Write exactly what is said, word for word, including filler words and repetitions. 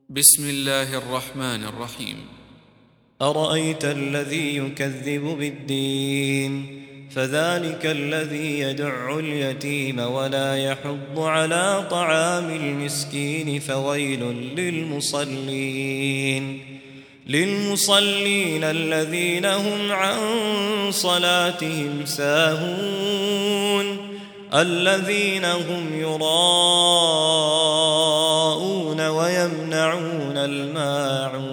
بسم الله الرحمن الرحيم. أرأيت الذي يكذب بالدين فذلك الذي يدع اليتيم ولا يحض على طعام المسكين فويل للمصلين للمصلين الذين هم عن صلاتهم ساهون الذين هم يراءون ويمنعون الماعون